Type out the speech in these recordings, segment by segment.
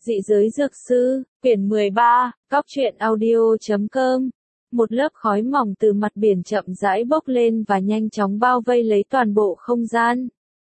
Dị giới dược sư, quyển 13, góc truyện audio.com. Một lớp khói mỏng từ mặt biển chậm rãi bốc lên và nhanh chóng bao vây lấy toàn bộ không gian.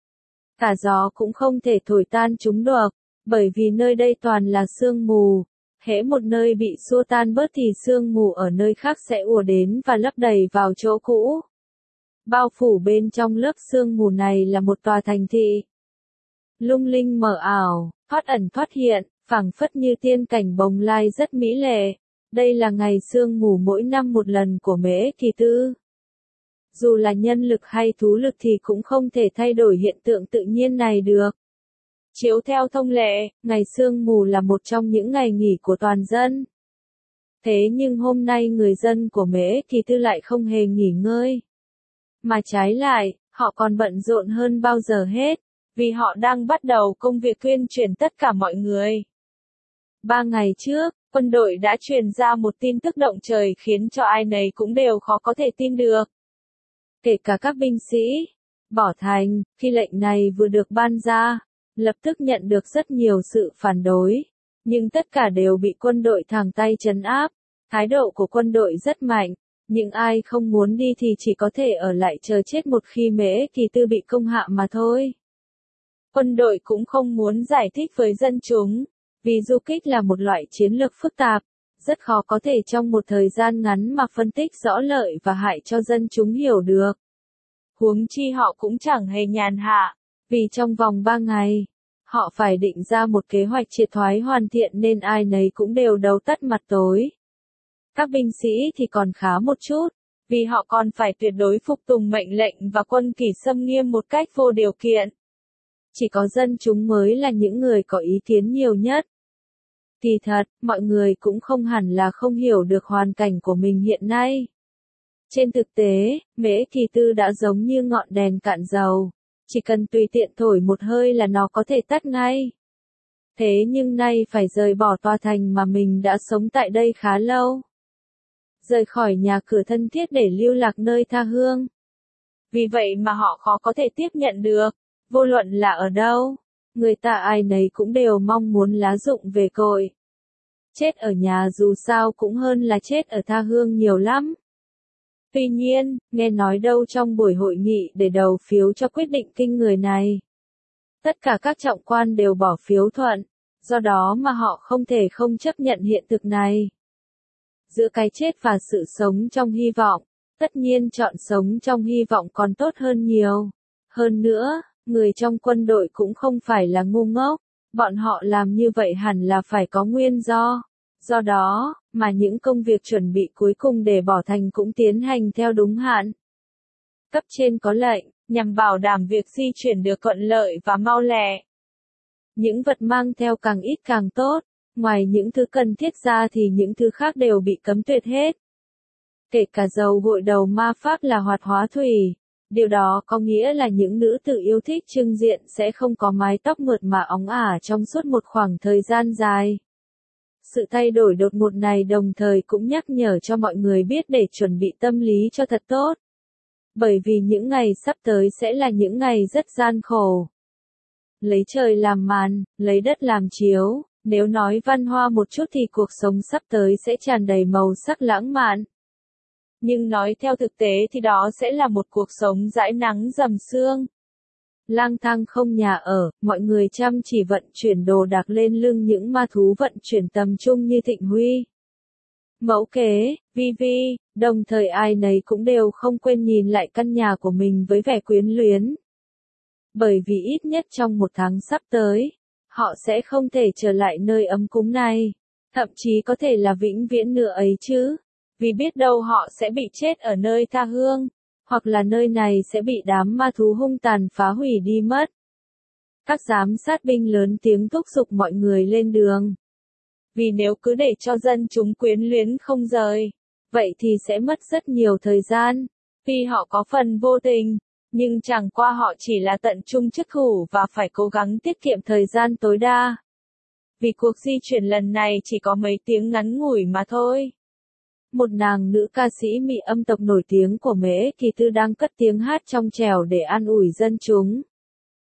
Cả gió cũng không thể thổi tan chúng được, bởi vì nơi đây toàn là sương mù. Hễ một nơi bị xua tan bớt thì sương mù ở nơi khác sẽ ùa đến và lấp đầy vào chỗ cũ. Bao phủ bên trong lớp sương mù này là một tòa thành thị. Lung linh mờ ảo, thoát ẩn thoát hiện, phảng phất như tiên cảnh bồng lai rất mỹ lệ. Đây là ngày sương mù mỗi năm một lần của Mễ Kỳ Tư. Dù là nhân lực hay thú lực thì cũng không thể thay đổi hiện tượng tự nhiên này được. Chiếu theo thông lệ, ngày sương mù là một trong những ngày nghỉ của toàn dân. Thế nhưng hôm nay người dân của Mễ Kỳ Tư lại không hề nghỉ ngơi. Mà trái lại, họ còn bận rộn hơn bao giờ hết, vì họ đang bắt đầu công việc tuyên truyền tất cả mọi người. 3 ngày trước, quân đội đã truyền ra một tin tức động trời khiến cho ai nấy cũng đều khó có thể tin được. Kể cả các binh sĩ, Bỏ Thành, khi lệnh này vừa được ban ra, lập tức nhận được rất nhiều sự phản đối, nhưng tất cả đều bị quân đội thẳng tay trấn áp. Thái độ của quân đội rất mạnh, nhưng ai không muốn đi thì chỉ có thể ở lại chờ chết một khi Mễ Kỳ Tư bị công hạ mà thôi. Quân đội cũng không muốn giải thích với dân chúng, vì du kích là một loại chiến lược phức tạp, rất khó có thể trong một thời gian ngắn mà phân tích rõ lợi và hại cho dân chúng hiểu được. Huống chi họ cũng chẳng hề nhàn hạ, vì trong vòng 3 ngày, họ phải định ra một kế hoạch triệt thoái hoàn thiện nên ai nấy cũng đều đầu tắt mặt tối. Các binh sĩ thì còn khá một chút, vì họ còn phải tuyệt đối phục tùng mệnh lệnh và quân kỷ xâm nghiêm một cách vô điều kiện. Chỉ có dân chúng mới là những người có ý kiến nhiều nhất. Kỳ thật, mọi người cũng không hẳn là không hiểu được hoàn cảnh của mình hiện nay. Trên thực tế, Mễ Kỳ Tư đã giống như ngọn đèn cạn dầu, chỉ cần tùy tiện thổi một hơi là nó có thể tắt ngay. Thế nhưng nay phải rời bỏ tòa thành mà mình đã sống tại đây khá lâu. Rời khỏi nhà cửa thân thiết để lưu lạc nơi tha hương. Vì vậy mà họ khó có thể tiếp nhận được, vô luận là ở đâu, người ta ai nấy cũng đều mong muốn lá rụng về cội. Chết ở nhà dù sao cũng hơn là chết ở tha hương nhiều lắm. Tuy nhiên, nghe nói đâu trong buổi hội nghị để đầu phiếu cho quyết định kinh người này, tất cả các trọng quan đều bỏ phiếu thuận, do đó mà họ không thể không chấp nhận hiện thực này. Giữa cái chết và sự sống trong hy vọng, tất nhiên chọn sống trong hy vọng còn tốt hơn nhiều. Hơn nữa, người trong quân đội cũng không phải là ngu ngốc, bọn họ làm như vậy hẳn là phải có nguyên do. Do đó, mà những công việc chuẩn bị cuối cùng để bỏ thành cũng tiến hành theo đúng hạn. Cấp trên có lệnh, nhằm bảo đảm việc di chuyển được thuận lợi và mau lẹ. Những vật mang theo càng ít càng tốt, ngoài những thứ cần thiết ra thì những thứ khác đều bị cấm tuyệt hết. Kể cả dầu gội đầu ma pháp là hoạt hóa thủy. Điều đó có nghĩa là những nữ tử yêu thích trưng diện sẽ không có mái tóc mượt mà óng ả trong suốt một khoảng thời gian dài. Sự thay đổi đột ngột này đồng thời cũng nhắc nhở cho mọi người biết để chuẩn bị tâm lý cho thật tốt. Bởi vì những ngày sắp tới sẽ là những ngày rất gian khổ. Lấy trời làm màn, lấy đất làm chiếu, nếu nói văn hoa một chút thì cuộc sống sắp tới sẽ tràn đầy màu sắc lãng mạn. Nhưng nói theo thực tế thì đó sẽ là một cuộc sống dãi nắng dầm sương. Lang thang không nhà ở, mọi người chăm chỉ vận chuyển đồ đạc lên lưng những ma thú vận chuyển tầm trung như Thịnh Huy, Mẫu Kế, Vi Vi, đồng thời ai nấy cũng đều không quên nhìn lại căn nhà của mình với vẻ quyến luyến. Bởi vì ít nhất trong 1 tháng sắp tới, họ sẽ không thể trở lại nơi ấm cúng này, thậm chí có thể là vĩnh viễn nữa ấy chứ. Vì biết đâu họ sẽ bị chết ở nơi tha hương, hoặc là nơi này sẽ bị đám ma thú hung tàn phá hủy đi mất. Các giám sát binh lớn tiếng thúc giục mọi người lên đường. Vì nếu cứ để cho dân chúng quyến luyến không rời, vậy thì sẽ mất rất nhiều thời gian. Tuy họ có phần vô tình, nhưng chẳng qua họ chỉ là tận trung chức thủ và phải cố gắng tiết kiệm thời gian tối đa. Vì cuộc di chuyển lần này chỉ có mấy tiếng ngắn ngủi mà thôi. Một nàng nữ ca sĩ Mỹ âm tộc nổi tiếng của Mễ Kỳ Tư đang cất tiếng hát trong trẻo để an ủi dân chúng.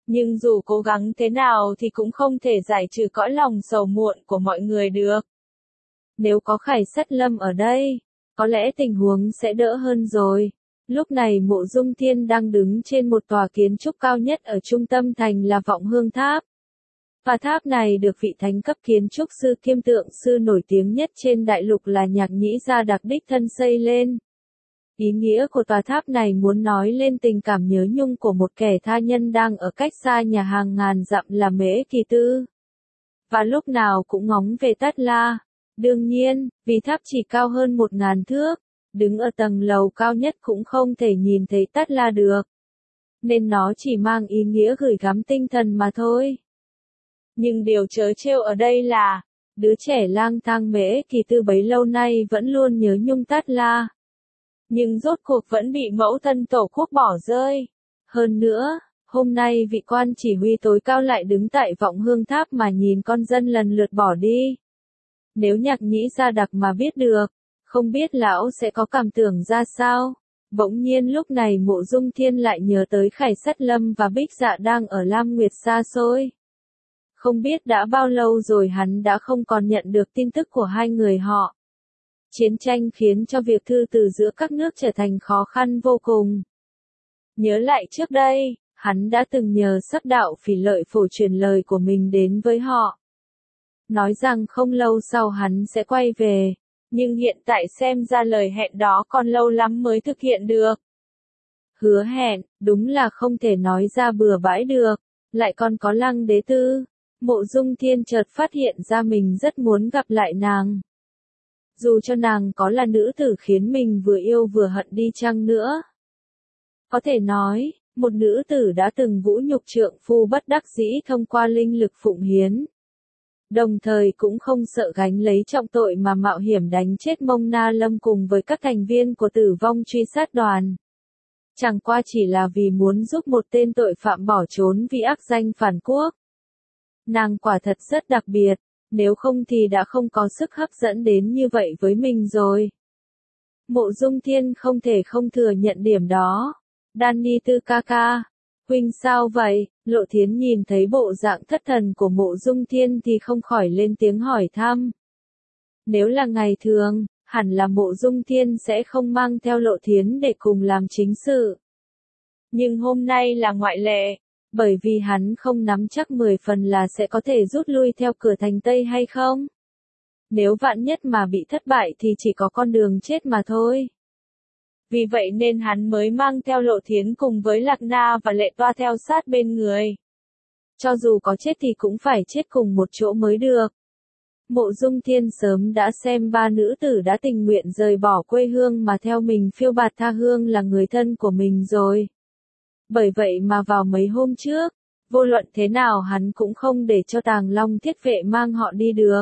Nhưng dù cố gắng thế nào thì cũng không thể giải trừ cõi lòng sầu muộn của mọi người được. Nếu có Khải Sắt Lâm ở đây, có lẽ tình huống sẽ đỡ hơn rồi. Lúc này Mộ Dung Thiên đang đứng trên một tòa kiến trúc cao nhất ở trung tâm thành là Vọng Hương Tháp. Và tháp này được vị thánh cấp kiến trúc sư kiêm tượng sư nổi tiếng nhất trên đại lục là Nhạc Nhĩ Gia Đặc đích thân xây lên. Ý nghĩa của tòa tháp này muốn nói lên tình cảm nhớ nhung của một kẻ tha nhân đang ở cách xa nhà hàng ngàn dặm là Mễ Kỳ Tư. Và lúc nào cũng ngóng về Tát La. Đương nhiên, vì tháp chỉ cao hơn 1000 thước, đứng ở tầng lầu cao nhất cũng không thể nhìn thấy Tát La được. Nên nó chỉ mang ý nghĩa gửi gắm tinh thần mà thôi. Nhưng điều trớ trêu ở đây là, đứa trẻ lang thang Mễ Kỳ Tư bấy lâu nay vẫn luôn nhớ nhung Tát La. Nhưng rốt cuộc vẫn bị mẫu thân tổ quốc bỏ rơi. Hơn nữa, hôm nay vị quan chỉ huy tối cao lại đứng tại Vọng Hương Tháp mà nhìn con dân lần lượt bỏ đi. Nếu Nhạc Nhĩ Gia Đặc mà biết được, không biết lão sẽ có cảm tưởng ra sao. Bỗng nhiên lúc này Mộ Dung Thiên lại nhớ tới Khải Sắt Lâm và Bích Dạ đang ở Lam Nguyệt xa xôi. Không biết đã bao lâu rồi hắn đã không còn nhận được tin tức của hai người họ. Chiến tranh khiến cho việc thư từ giữa các nước trở thành khó khăn vô cùng. Nhớ lại trước đây, hắn đã từng nhờ Sắc Đạo Phỉ Lợi phổ truyền lời của mình đến với họ. Nói rằng không lâu sau hắn sẽ quay về, nhưng hiện tại xem ra lời hẹn đó còn lâu lắm mới thực hiện được. Hứa hẹn, đúng là không thể nói ra bừa bãi được, lại còn có Lăng Đế Tư. Mộ Dung Thiên chợt phát hiện ra mình rất muốn gặp lại nàng. Dù cho nàng có là nữ tử khiến mình vừa yêu vừa hận đi chăng nữa. Có thể nói, một nữ tử đã từng vũ nhục trượng phu bất đắc dĩ thông qua linh lực phụng hiến. Đồng thời cũng không sợ gánh lấy trọng tội mà mạo hiểm đánh chết Mông Na Lâm cùng với các thành viên của Tử Vong truy sát đoàn. Chẳng qua chỉ là vì muốn giúp một tên tội phạm bỏ trốn vì ác danh phản quốc. Nàng quả thật rất đặc biệt, nếu không thì đã không có sức hấp dẫn đến như vậy với mình rồi. Mộ Dung Thiên không thể không thừa nhận điểm đó. Danny Tư ca ca, huynh sao vậy? Lộ Thiến nhìn thấy bộ dạng thất thần của Mộ Dung Thiên thì không khỏi lên tiếng hỏi thăm. Nếu là ngày thường, hẳn là Mộ Dung Thiên sẽ không mang theo Lộ Thiến để cùng làm chính sự. Nhưng hôm nay là ngoại lệ, bởi vì hắn không nắm chắc 10 phần là sẽ có thể rút lui theo cửa thành Tây hay không. Nếu vạn nhất mà bị thất bại thì chỉ có con đường chết mà thôi. Vì vậy nên hắn mới mang theo Lộ Thiến cùng với Lạc Na và Lệ Toa theo sát bên người. Cho dù có chết thì cũng phải chết cùng một chỗ mới được. Mộ Dung Thiên sớm đã xem ba nữ tử đã tình nguyện rời bỏ quê hương mà theo mình phiêu bạt tha hương là người thân của mình rồi. Bởi vậy mà vào mấy hôm trước, vô luận thế nào hắn cũng không để cho Tàng Long Thiết Vệ mang họ đi được.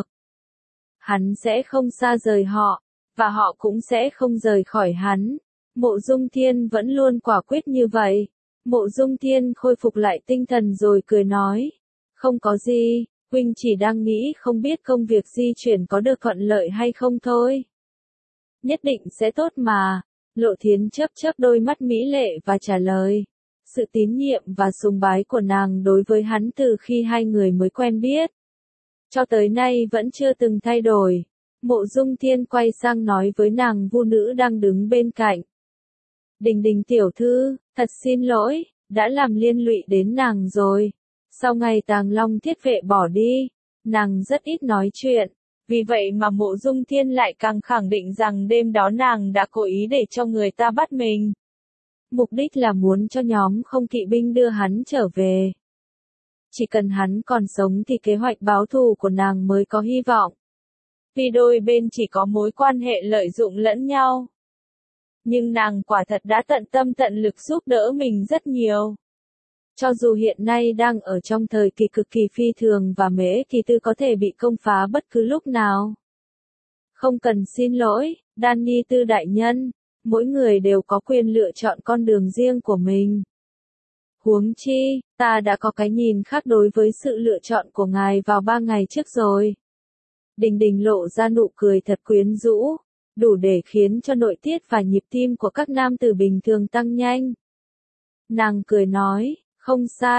Hắn sẽ không xa rời họ, và họ cũng sẽ không rời khỏi hắn. Mộ Dung Thiên vẫn luôn quả quyết như vậy. Mộ Dung Thiên khôi phục lại tinh thần rồi cười nói. Không có gì, huynh chỉ đang nghĩ không biết công việc di chuyển có được thuận lợi hay không thôi. Nhất định sẽ tốt mà. Lộ Thiến chớp chớp đôi mắt mỹ lệ và trả lời. Sự tín nhiệm và sùng bái của nàng đối với hắn từ khi hai người mới quen biết. Cho tới nay vẫn chưa từng thay đổi. Mộ Dung Thiên quay sang nói với nàng vu nữ đang đứng bên cạnh. Đình Đình tiểu thư, thật xin lỗi, đã làm liên lụy đến nàng rồi. Sau ngày Tàng Long Thiết Vệ bỏ đi, nàng rất ít nói chuyện. Vì vậy mà Mộ Dung Thiên lại càng khẳng định rằng đêm đó nàng đã cố ý để cho người ta bắt mình. Mục đích là muốn cho nhóm không kỵ binh đưa hắn trở về. Chỉ cần hắn còn sống thì kế hoạch báo thù của nàng mới có hy vọng. Vì đôi bên chỉ có mối quan hệ lợi dụng lẫn nhau. Nhưng nàng quả thật đã tận tâm tận lực giúp đỡ mình rất nhiều. Cho dù hiện nay đang ở trong thời kỳ cực kỳ phi thường và Mễ Kỳ Tư có thể bị công phá bất cứ lúc nào. Không cần xin lỗi, Danny Tư đại nhân, mỗi người đều có quyền lựa chọn con đường riêng của mình. Huống chi, ta đã có cái nhìn khác đối với sự lựa chọn của ngài vào 3 ngày trước rồi. Đình Đình lộ ra nụ cười thật quyến rũ, đủ để khiến cho nội tiết và nhịp tim của các nam tử bình thường tăng nhanh. Nàng cười nói, không sai,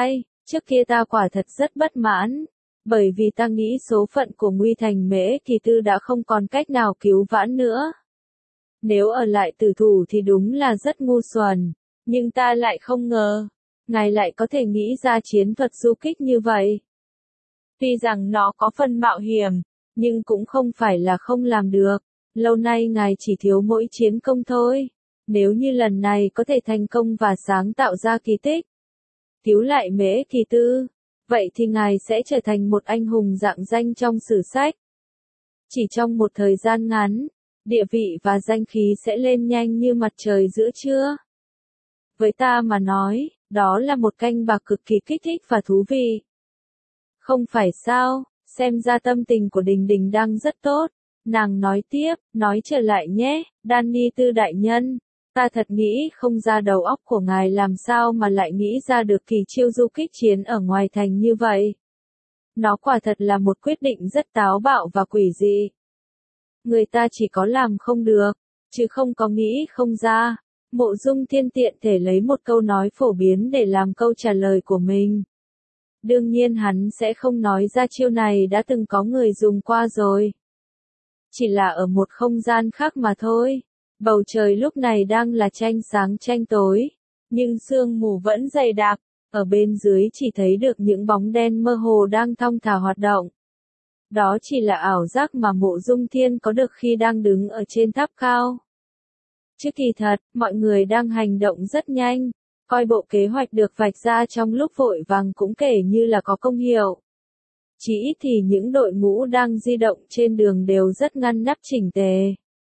Trước kia ta quả thật rất bất mãn, bởi vì ta nghĩ số phận của Nguy Thành Mễ Kỳ Tư đã không còn cách nào cứu vãn nữa. Nếu ở lại tử thủ thì đúng là rất ngu xuẩn, nhưng ta lại không ngờ, ngài lại có thể nghĩ ra chiến thuật du kích như vậy. Tuy rằng nó có phần mạo hiểm, nhưng cũng không phải là không làm được, lâu nay ngài chỉ thiếu mỗi chiến công thôi. Nếu như lần này có thể thành công và sáng tạo ra kỳ tích, cứu lại Mễ Kỳ Tư, vậy thì ngài sẽ trở thành một anh hùng rạng danh trong sử sách. Chỉ trong một thời gian ngắn, địa vị và danh khí sẽ lên nhanh như mặt trời giữa trưa. Với ta mà nói, đó là một canh bạc cực kỳ kích thích và thú vị. Không phải sao, xem ra tâm tình của Đình Đình đang rất tốt. Nàng nói tiếp, nói trở lại nhé, Danny Tư đại nhân. Ta thật nghĩ không ra đầu óc của ngài làm sao mà lại nghĩ ra được kỳ chiêu du kích chiến ở ngoài thành như vậy. Nó quả thật là một quyết định rất táo bạo và quỷ dị. Người ta chỉ có làm không được, chứ không có nghĩ không ra. Mộ Dung Thiên tiện thể lấy một câu nói phổ biến để làm câu trả lời của mình. Đương nhiên hắn sẽ không nói ra chiêu này đã từng có người dùng qua rồi. Chỉ là ở một không gian khác mà thôi. Bầu trời lúc này đang là tranh sáng tranh tối, nhưng sương mù vẫn dày đặc, ở bên dưới chỉ thấy được những bóng đen mơ hồ đang thong thả hoạt động. Đó chỉ là ảo giác mà Mộ Dung Thiên có được khi đang đứng ở trên tháp cao. Chứ kỳ thật, mọi người đang hành động rất nhanh, coi bộ kế hoạch được vạch ra trong lúc vội vàng cũng kể như là có công hiệu. Chỉ ít thì những đội ngũ đang di động trên đường đều rất ngăn nắp chỉnh tề.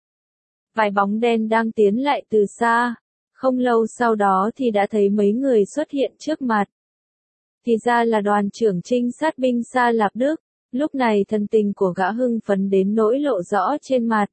Vài bóng đen đang tiến lại từ xa, không lâu sau đó thì đã thấy mấy người xuất hiện trước mặt. Thì ra là đoàn trưởng trinh sát binh Sa Lạp Đức, lúc này thần tình của gã hưng phấn đến nỗi lộ rõ trên mặt.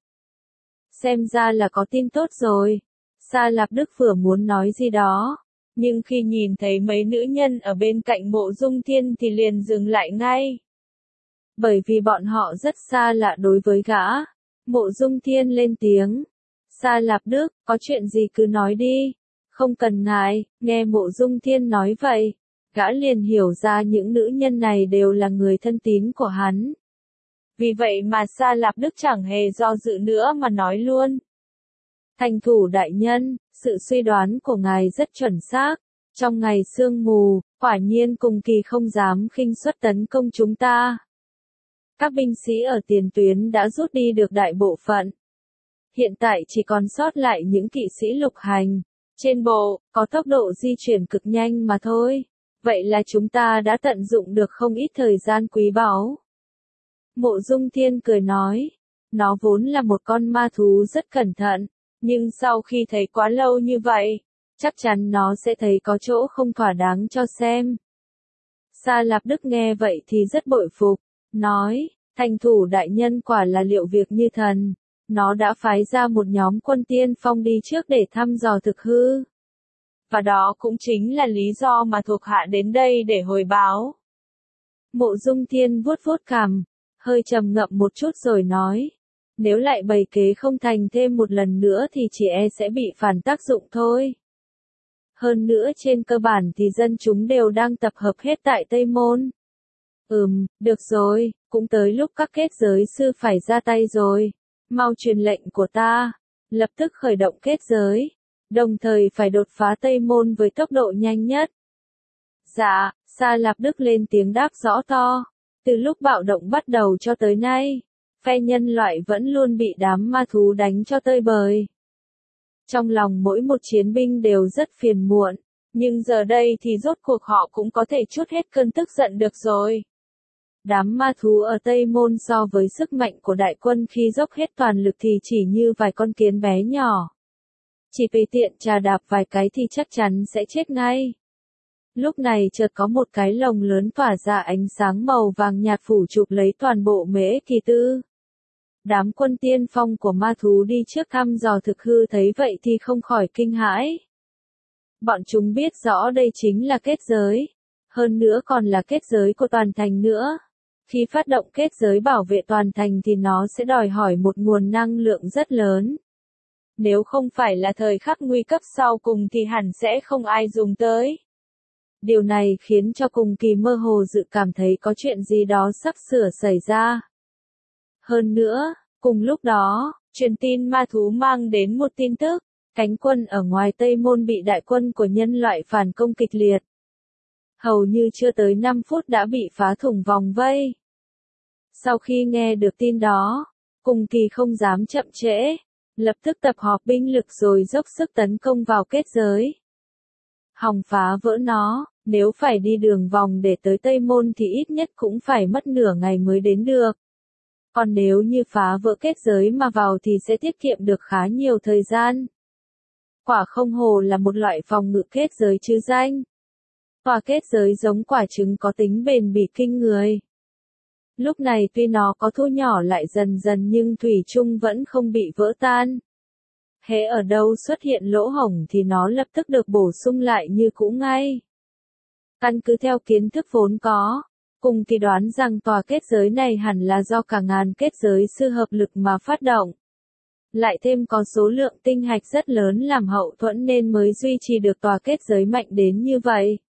Xem ra là có tin tốt rồi. Sa Lạp Đức vừa muốn nói gì đó, nhưng khi nhìn thấy mấy nữ nhân ở bên cạnh Mộ Dung Thiên thì liền dừng lại ngay. Bởi vì bọn họ rất xa lạ đối với gã. Mộ Dung Thiên lên tiếng. Sa Lạp Đức, có chuyện gì cứ nói đi. Không cần ngại, nghe Mộ Dung Thiên nói vậy. Gã liền hiểu ra những nữ nhân này đều là người thân tín của hắn. Vì vậy mà Sa Lạp Đức chẳng hề do dự nữa mà nói luôn. Thành thủ đại nhân, sự suy đoán của ngài rất chuẩn xác. Trong ngày sương mù, quả nhiên cùng kỳ không dám khinh suất tấn công chúng ta. Các binh sĩ ở tiền tuyến đã rút đi được đại bộ phận. Hiện tại chỉ còn sót lại những kỵ sĩ lục hành. Trên bộ, có tốc độ di chuyển cực nhanh mà thôi. Vậy là chúng ta đã tận dụng được không ít thời gian quý báu. Mộ Dung Thiên cười nói. Nó vốn là một con ma thú rất cẩn thận. Nhưng sau khi thấy quá lâu như vậy, chắc chắn nó sẽ thấy có chỗ không thỏa đáng cho xem. Sa Lạp Đức nghe vậy thì rất bội phục. Nói, thành thủ đại nhân quả là liệu việc như thần. Nó đã phái ra một nhóm quân tiên phong đi trước để thăm dò thực hư. Và đó cũng chính là lý do mà thuộc hạ đến đây để hồi báo. Mộ Dung Thiên vuốt vuốt cằm, hơi trầm ngậm một chút rồi nói. Nếu lại bày kế không thành thêm một lần nữa thì chỉ e sẽ bị phản tác dụng thôi. Hơn nữa trên cơ bản thì dân chúng đều đang tập hợp hết tại Tây Môn. Được rồi, cũng tới lúc các kết giới sư phải ra tay rồi. Mau truyền lệnh của ta, lập tức khởi động kết giới, đồng thời phải đột phá Tây Môn với tốc độ nhanh nhất. Dạ, Sa Lạp Đức lên tiếng đáp rõ to. Từ lúc bạo động bắt đầu cho tới nay, phe nhân loại vẫn luôn bị đám ma thú đánh cho tơi bời. Trong lòng mỗi một chiến binh đều rất phiền muộn, nhưng giờ đây thì rốt cuộc họ cũng có thể trút hết cơn tức giận được rồi. Đám ma thú ở Tây Môn so với sức mạnh của đại quân khi dốc hết toàn lực thì chỉ như vài con kiến bé nhỏ. Chỉ tùy tiện chà đạp vài cái thì chắc chắn sẽ chết ngay. Lúc này chợt có một cái lồng lớn tỏa ra ánh sáng màu vàng nhạt phủ chụp lấy toàn bộ Mễ Kỳ Tư. Đám quân tiên phong của ma thú đi trước thăm dò thực hư thấy vậy thì không khỏi kinh hãi. Bọn chúng biết rõ đây chính là kết giới. Hơn nữa còn là kết giới của toàn thành nữa. Khi phát động kết giới bảo vệ toàn thành thì nó sẽ đòi hỏi một nguồn năng lượng rất lớn. Nếu không phải là thời khắc nguy cấp sau cùng thì hẳn sẽ không ai dùng tới. Điều này khiến cho Cùng Kỳ mơ hồ dự cảm thấy có chuyện gì đó sắp sửa xảy ra. Hơn nữa, cùng lúc đó, truyền tin ma thú mang đến một tin tức, cánh quân ở ngoài Tây Môn bị đại quân của nhân loại phản công kịch liệt. Hầu như chưa tới 5 phút đã bị phá thủng vòng vây. Sau khi nghe được tin đó, Cùng Kỳ không dám chậm trễ, lập tức tập họp binh lực rồi dốc sức tấn công vào kết giới. Hòng phá vỡ nó, nếu phải đi đường vòng để tới Tây Môn thì ít nhất cũng phải mất nửa ngày mới đến được. Còn nếu như phá vỡ kết giới mà vào thì sẽ tiết kiệm được khá nhiều thời gian. Quả không hồ là một loại phòng ngự kết giới chứ danh. Tòa kết giới giống quả trứng có tính bền bỉ kinh người. Lúc này tuy nó có thu nhỏ lại dần dần nhưng thủy chung vẫn không bị vỡ tan. Hễ ở đâu xuất hiện lỗ hổng thì nó lập tức được bổ sung lại như cũ ngay. Căn cứ theo kiến thức vốn có, Cùng Kỳ đoán rằng tòa kết giới này hẳn là do cả ngàn kết giới sư hợp lực mà phát động. Lại thêm có số lượng tinh hạch rất lớn làm hậu thuẫn nên mới duy trì được tòa kết giới mạnh đến như vậy.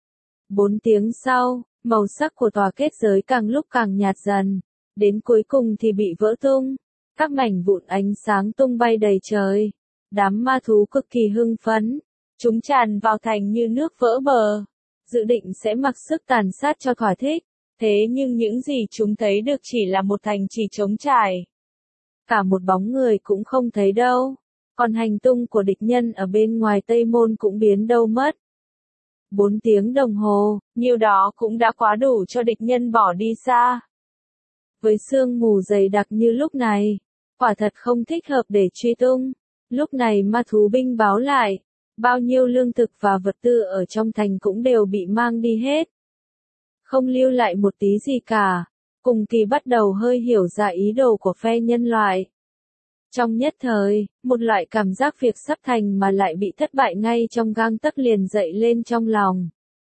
4 tiếng sau, màu sắc của tòa kết giới càng lúc càng nhạt dần, đến cuối cùng thì bị vỡ tung. Các mảnh vụn ánh sáng tung bay đầy trời. Đám ma thú cực kỳ hưng phấn. Chúng tràn vào thành như nước vỡ bờ. Dự định sẽ mặc sức tàn sát cho thỏa thích. Thế nhưng những gì chúng thấy được chỉ là một thành trì trống trải. Cả một bóng người cũng không thấy đâu. Còn hành tung của địch nhân ở bên ngoài Tây Môn cũng biến đâu mất. 4 tiếng đồng hồ, nhiêu đó cũng đã quá đủ cho địch nhân bỏ đi xa. Với sương mù dày đặc như lúc này, quả thật không thích hợp để truy tung. Lúc này ma thú binh báo lại, bao nhiêu lương thực và vật tư ở trong thành cũng đều bị mang đi hết. Không lưu lại một tí gì cả, Cùng Kỳ bắt đầu hơi hiểu ra ý đồ của phe nhân loại. Trong nhất thời, một loại cảm giác việc sắp thành mà lại bị thất bại ngay trong gang tấc liền dậy lên trong lòng.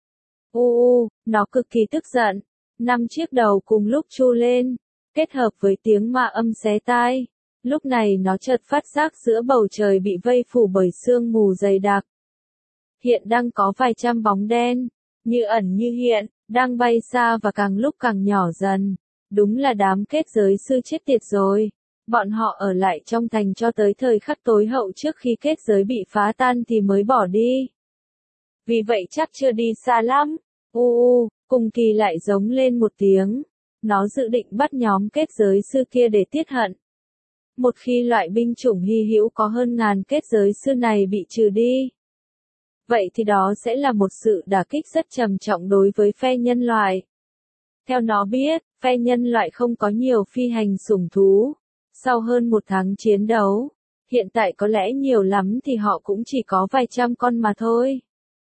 Nó cực kỳ tức giận. 5 chiếc đầu cùng lúc chu lên, kết hợp với tiếng ma âm xé tai. Lúc này nó chợt phát giác giữa bầu trời bị vây phủ bởi sương mù dày đặc. Hiện đang có vài trăm bóng đen, như ẩn như hiện, đang bay xa và càng lúc càng nhỏ dần. Đúng là đám kết giới sư chết tiệt rồi. Bọn họ ở lại trong thành cho tới thời khắc tối hậu trước khi kết giới bị phá tan thì mới bỏ đi. Vì vậy chắc chưa đi xa lắm. Cùng Kỳ lại giống lên một tiếng. Nó dự định bắt nhóm kết giới sư kia để tiết hận. Một khi loại binh chủng hy hữu có hơn ngàn kết giới sư này bị trừ đi, vậy thì đó sẽ là một sự đả kích rất trầm trọng đối với phe nhân loại. Theo nó biết, phe nhân loại không có nhiều phi hành sủng thú. Sau hơn 1 tháng chiến đấu, hiện tại có lẽ nhiều lắm thì họ cũng chỉ có vài trăm con mà thôi.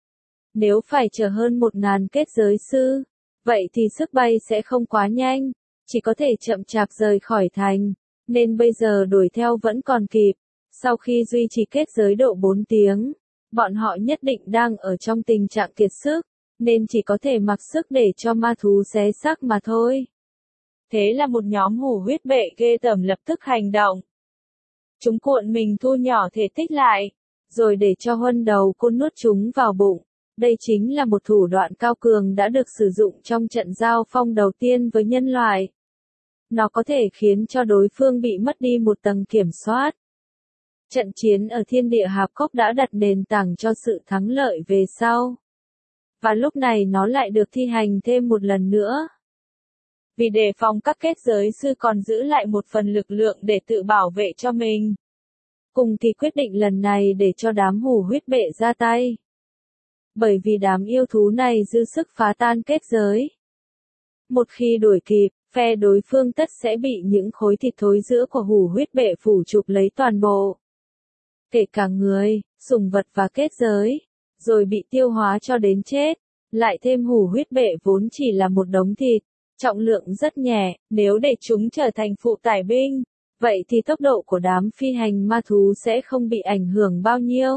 Nếu phải chờ hơn 1000 kết giới sư, vậy thì sức bay sẽ không quá nhanh, chỉ có thể chậm chạp rời khỏi thành, nên bây giờ đuổi theo vẫn còn kịp. Sau khi duy trì kết giới độ 4 tiếng, bọn họ nhất định đang ở trong tình trạng kiệt sức, nên chỉ có thể mặc sức để cho ma thú xé xác mà thôi. Thế là một nhóm hủ huyết bệ ghê tởm lập tức hành động. Chúng cuộn mình thu nhỏ thể tích lại, rồi để cho huân đầu côn nuốt chúng vào bụng. Đây chính là một thủ đoạn cao cường đã được sử dụng trong trận giao phong đầu tiên với nhân loại. Nó có thể khiến cho đối phương bị mất đi một tầng kiểm soát. Trận chiến ở Thiên Địa Hạp Cốc đã đặt nền tảng cho sự thắng lợi về sau. Và lúc này nó lại được thi hành thêm một lần nữa. Vì đề phòng các kết giới sư còn giữ lại một phần lực lượng để tự bảo vệ cho mình. Cùng Kỳ quyết định lần này để cho đám hủ huyết bệ ra tay. Bởi vì đám yêu thú này dư sức phá tan kết giới. Một khi đuổi kịp, phe đối phương tất sẽ bị những khối thịt thối giữa của hủ huyết bệ phủ chụp lấy toàn bộ. Kể cả người, sủng vật và kết giới, rồi bị tiêu hóa cho đến chết. Lại thêm hủ huyết bệ vốn chỉ là một đống thịt, trọng lượng rất nhẹ, nếu để chúng trở thành phụ tải binh, vậy thì tốc độ của đám phi hành ma thú sẽ không bị ảnh hưởng bao nhiêu.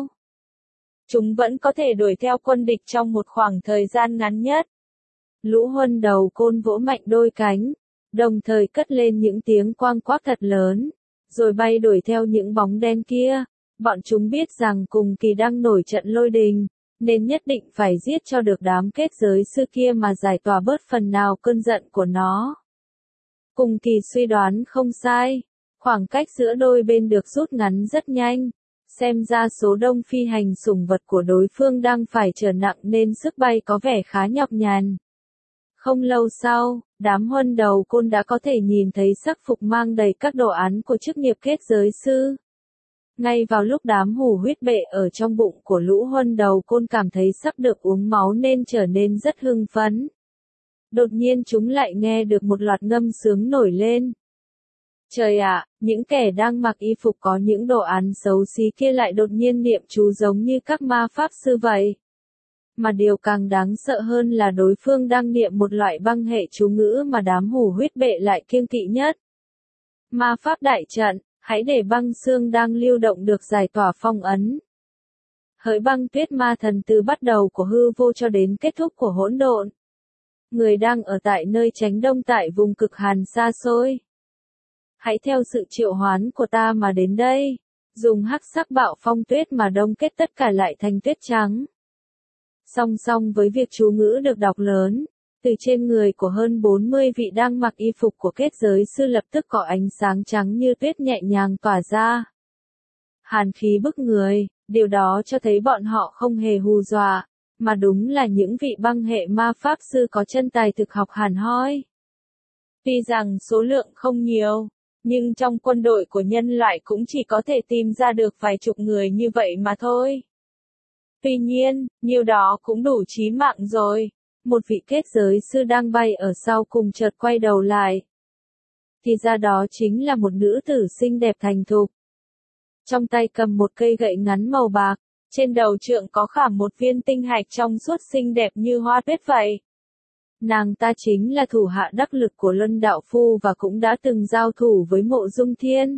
Chúng vẫn có thể đuổi theo quân địch trong một khoảng thời gian ngắn nhất. Lũ huân đầu côn vỗ mạnh đôi cánh, đồng thời cất lên những tiếng quang quác thật lớn, rồi bay đuổi theo những bóng đen kia. Bọn chúng biết rằng Cùng Kỳ đang nổi trận lôi đình, nên nhất định phải giết cho được đám kết giới sư kia mà giải tỏa bớt phần nào cơn giận của nó. Cùng Kỳ suy đoán không sai, khoảng cách giữa đôi bên được rút ngắn rất nhanh, xem ra số đông phi hành sủng vật của đối phương đang phải trở nặng nên sức bay có vẻ khá nhọc nhằn. Không lâu sau, đám huân đầu côn đã có thể nhìn thấy sắc phục mang đầy các đồ án của chức nghiệp kết giới sư. Ngay vào lúc đám hủ huyết bệ ở trong bụng của lũ huân đầu côn cảm thấy sắp được uống máu nên trở nên rất hưng phấn. Đột nhiên chúng lại nghe được một loạt ngâm sướng nổi lên. Trời ạ, những kẻ đang mặc y phục có những đồ án xấu xí kia lại đột nhiên niệm chú giống như các ma pháp sư vậy. Mà điều càng đáng sợ hơn là đối phương đang niệm một loại băng hệ chú ngữ mà đám hủ huyết bệ lại kiêng kỵ nhất. Ma pháp đại trận, hãy để băng xương đang lưu động được giải tỏa phong ấn. Hỡi băng tuyết ma thần từ bắt đầu của hư vô cho đến kết thúc của hỗn độn. Người đang ở tại nơi chánh đông tại vùng cực hàn xa xôi. Hãy theo sự triệu hoán của ta mà đến đây, dùng hắc sắc bạo phong tuyết mà đông kết tất cả lại thành tuyết trắng. Song song với việc chú ngữ được đọc lớn, từ trên người của hơn 40 vị đang mặc y phục của kết giới sư lập tức có ánh sáng trắng như tuyết nhẹ nhàng tỏa ra. Hàn khí bức người, điều đó cho thấy bọn họ không hề hù dọa, mà đúng là những vị băng hệ ma pháp sư có chân tài thực học hẳn hoi. Tuy rằng số lượng không nhiều, nhưng trong quân đội của nhân loại cũng chỉ có thể tìm ra được vài chục người như vậy mà thôi. Tuy nhiên, nhiều đó cũng đủ chí mạng rồi. Một vị kết giới sư đang bay ở sau cùng chợt quay đầu lại. Thì ra đó chính là một nữ tử xinh đẹp thành thục. Trong tay cầm một cây gậy ngắn màu bạc, trên đầu trượng có khảm một viên tinh hạch trong suốt xinh đẹp như hoa tuyết vậy. Nàng ta chính là thủ hạ đắc lực của Luân Đạo Phu và cũng đã từng giao thủ với Mộ Dung Thiên.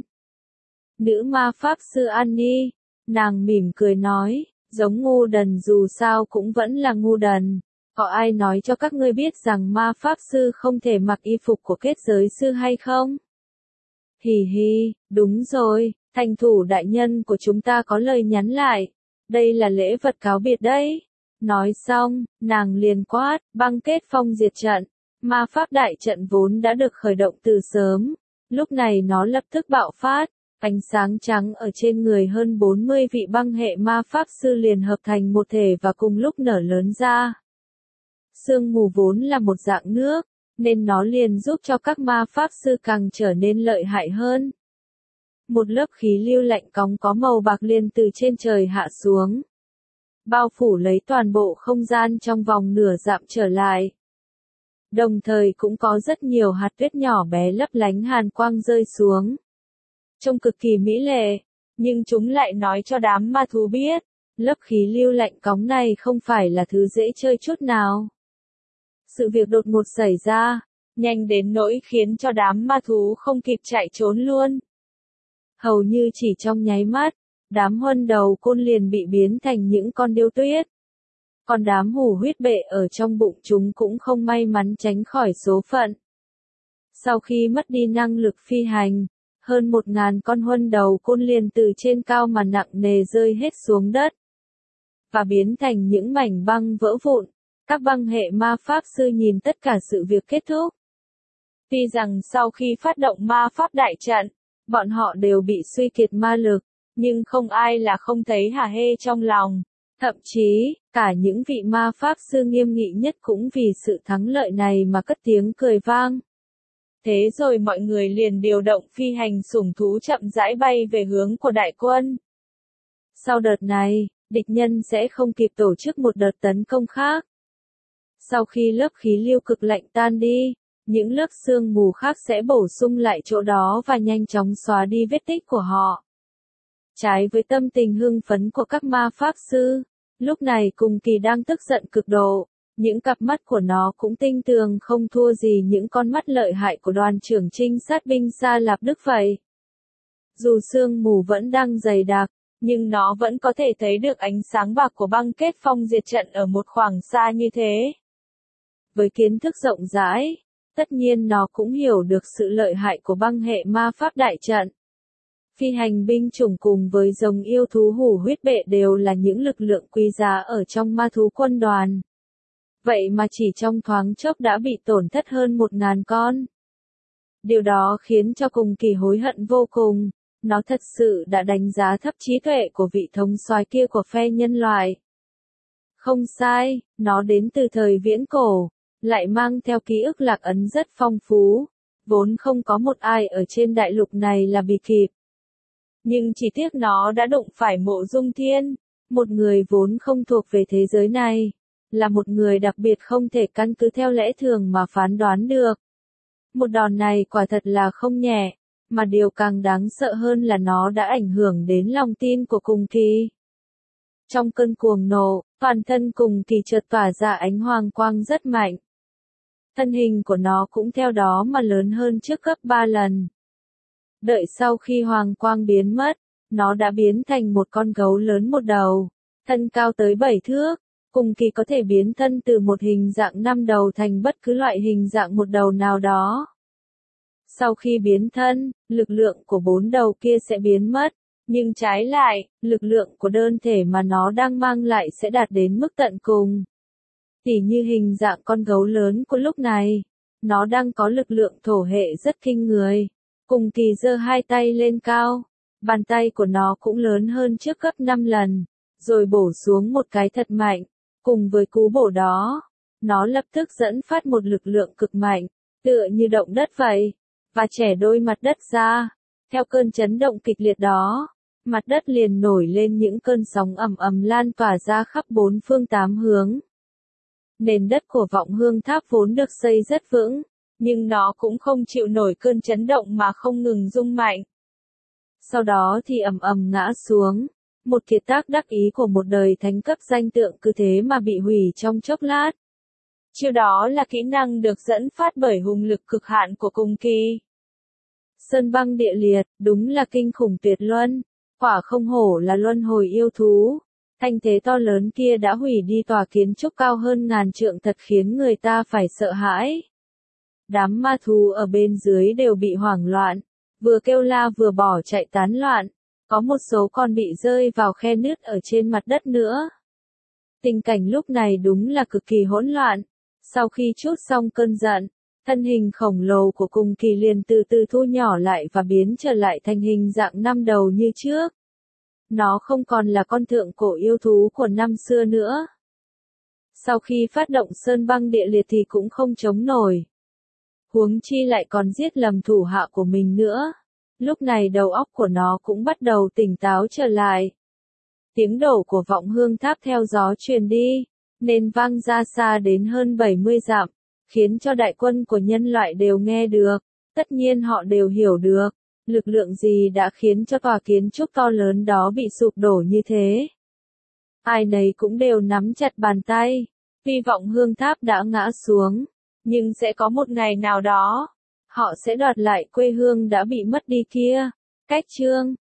Nữ ma pháp sư Annie, nàng mỉm cười nói, giống ngu đần dù sao cũng vẫn là ngu đần. Có ai nói cho các ngươi biết rằng ma pháp sư không thể mặc y phục của kết giới sư hay không? Hì hì, đúng rồi, thành thủ đại nhân của chúng ta có lời nhắn lại. Đây là lễ vật cáo biệt đấy. Nói xong, nàng liền quát, băng kết phong diệt trận. Ma pháp đại trận vốn đã được khởi động từ sớm. Lúc này nó lập tức bạo phát. Ánh sáng trắng ở trên người hơn 40 vị băng hệ ma pháp sư liền hợp thành một thể và cùng lúc nở lớn ra. Sương mù vốn là một dạng nước, nên nó liền giúp cho các ma pháp sư càng trở nên lợi hại hơn. Một lớp khí lưu lạnh cóng có màu bạc liền từ trên trời hạ xuống, bao phủ lấy toàn bộ không gian trong vòng nửa dặm trở lại. Đồng thời cũng có rất nhiều hạt tuyết nhỏ bé lấp lánh hàn quang rơi xuống. Trông cực kỳ mỹ lệ, nhưng chúng lại nói cho đám ma thú biết, lớp khí lưu lạnh cóng này không phải là thứ dễ chơi chút nào. Sự việc đột ngột xảy ra, nhanh đến nỗi khiến cho đám ma thú không kịp chạy trốn luôn. Hầu như chỉ trong nháy mắt, đám huân đầu côn liền bị biến thành những con điêu tuyết. Còn đám hủ huyết bệ ở trong bụng chúng cũng không may mắn tránh khỏi số phận. Sau khi mất đi năng lực phi hành, hơn 1000 con huân đầu côn liền từ trên cao mà nặng nề rơi hết xuống đất, và biến thành những mảnh băng vỡ vụn. Các băng hệ ma pháp sư nhìn tất cả sự việc kết thúc. Tuy rằng sau khi phát động ma pháp đại trận, bọn họ đều bị suy kiệt ma lực, nhưng không ai là không thấy hả hê trong lòng. Thậm chí, cả những vị ma pháp sư nghiêm nghị nhất cũng vì sự thắng lợi này mà cất tiếng cười vang. Thế rồi mọi người liền điều động phi hành sủng thú chậm rãi bay về hướng của đại quân. Sau đợt này, địch nhân sẽ không kịp tổ chức một đợt tấn công khác. Sau khi lớp khí lưu cực lạnh tan đi, những lớp sương mù khác sẽ bổ sung lại chỗ đó và nhanh chóng xóa đi vết tích của họ. Trái với tâm tình hưng phấn của các ma pháp sư, lúc này Cùng Kỳ đang tức giận cực độ, những cặp mắt của nó cũng tinh tường không thua gì những con mắt lợi hại của đoàn trưởng trinh sát binh Sa Lạp Đức vậy. Dù sương mù vẫn đang dày đặc, nhưng nó vẫn có thể thấy được ánh sáng bạc của băng kết phong diệt trận ở một khoảng xa như thế. Với kiến thức rộng rãi, tất nhiên nó cũng hiểu được sự lợi hại của băng hệ ma pháp đại trận. Phi hành binh chủng cùng với giống yêu thú hủ huyết bệ đều là những lực lượng quý giá ở trong ma thú quân đoàn. Vậy mà chỉ trong thoáng chốc đã bị tổn thất hơn 1.000 con. Điều đó khiến cho Cùng Kỳ hối hận vô cùng, nó thật sự đã đánh giá thấp trí tuệ của vị thống soái kia của phe nhân loại. Không sai, nó đến từ thời viễn cổ, lại mang theo ký ức lạc ấn rất phong phú, vốn không có một ai ở trên đại lục này là bị kịp. Nhưng chỉ tiếc nó đã đụng phải Mộ Dung Thiên, một người vốn không thuộc về thế giới này, là một người đặc biệt không thể căn cứ theo lẽ thường mà phán đoán được. Một đòn này quả thật là không nhẹ, mà điều càng đáng sợ hơn là nó đã ảnh hưởng đến lòng tin của Cùng Kỳ. Trong cơn cuồng nộ, toàn thân Cùng Kỳ chợt tỏa ra ánh hoàng quang rất mạnh. Thân hình của nó cũng theo đó mà lớn hơn trước gấp 3 lần. Đợi sau khi hoàng quang biến mất, nó đã biến thành một con gấu lớn một đầu, thân cao tới 7 thước. Cùng Kỳ có thể biến thân từ một hình dạng 5 đầu thành bất cứ loại hình dạng một đầu nào đó. Sau khi biến thân, lực lượng của 4 đầu kia sẽ biến mất, nhưng trái lại, lực lượng của đơn thể mà nó đang mang lại sẽ đạt đến mức tận cùng. Tỉ như hình dạng con gấu lớn của lúc này, nó đang có lực lượng thổ hệ rất kinh người. Cùng Kỳ giơ hai tay lên cao, bàn tay của nó cũng lớn hơn trước gấp 5 lần, rồi bổ xuống một cái thật mạnh. Cùng với cú bổ đó, nó lập tức dẫn phát một lực lượng cực mạnh, tựa như động đất vậy, và chẻ đôi mặt đất ra. Theo cơn chấn động kịch liệt đó, mặt đất liền nổi lên những cơn sóng ầm ầm lan tỏa ra khắp 4 phương 8 hướng. Nền đất của Vọng Hương Tháp vốn được xây rất vững, nhưng nó cũng không chịu nổi cơn chấn động mà không ngừng rung mạnh. Sau đó thì ầm ầm ngã xuống. Một kiệt tác đắc ý của một đời thánh cấp danh tượng cứ thế mà bị hủy trong chốc lát. Chiêu đó là kỹ năng được dẫn phát bởi hùng lực cực hạn của Cùng Kỳ. Sơn băng địa liệt, đúng là kinh khủng tuyệt luân, quả không hổ là luân hồi yêu thú. Thanh thế to lớn kia đã hủy đi tòa kiến trúc cao hơn 1000 trượng thật khiến người ta phải sợ hãi. Đám ma thú ở bên dưới đều bị hoảng loạn, vừa kêu la vừa bỏ chạy tán loạn. Có một số còn bị rơi vào khe nứt ở trên mặt đất nữa. Tình cảnh lúc này đúng là cực kỳ hỗn loạn. Sau khi trút xong cơn giận, thân hình khổng lồ của Cùng Kỳ liền từ từ thu nhỏ lại và biến trở lại thành hình dạng 5 đầu như trước. Nó không còn là con thượng cổ yêu thú của năm xưa nữa. Sau khi phát động sơn băng địa liệt thì cũng không chống nổi. Huống chi lại còn giết lầm thủ hạ của mình nữa. Lúc này đầu óc của nó cũng bắt đầu tỉnh táo trở lại. Tiếng đổ của Vọng Hương Tháp theo gió truyền đi, nên vang ra xa đến hơn 70 dặm, khiến cho đại quân của nhân loại đều nghe được. Tất nhiên họ đều hiểu được, lực lượng gì đã khiến cho tòa kiến trúc to lớn đó bị sụp đổ như thế. Ai nấy cũng đều nắm chặt bàn tay, vì Vọng Hương Tháp đã ngã xuống, nhưng sẽ có một ngày nào đó, họ sẽ đoạt lại quê hương đã bị mất đi kia. Cách chương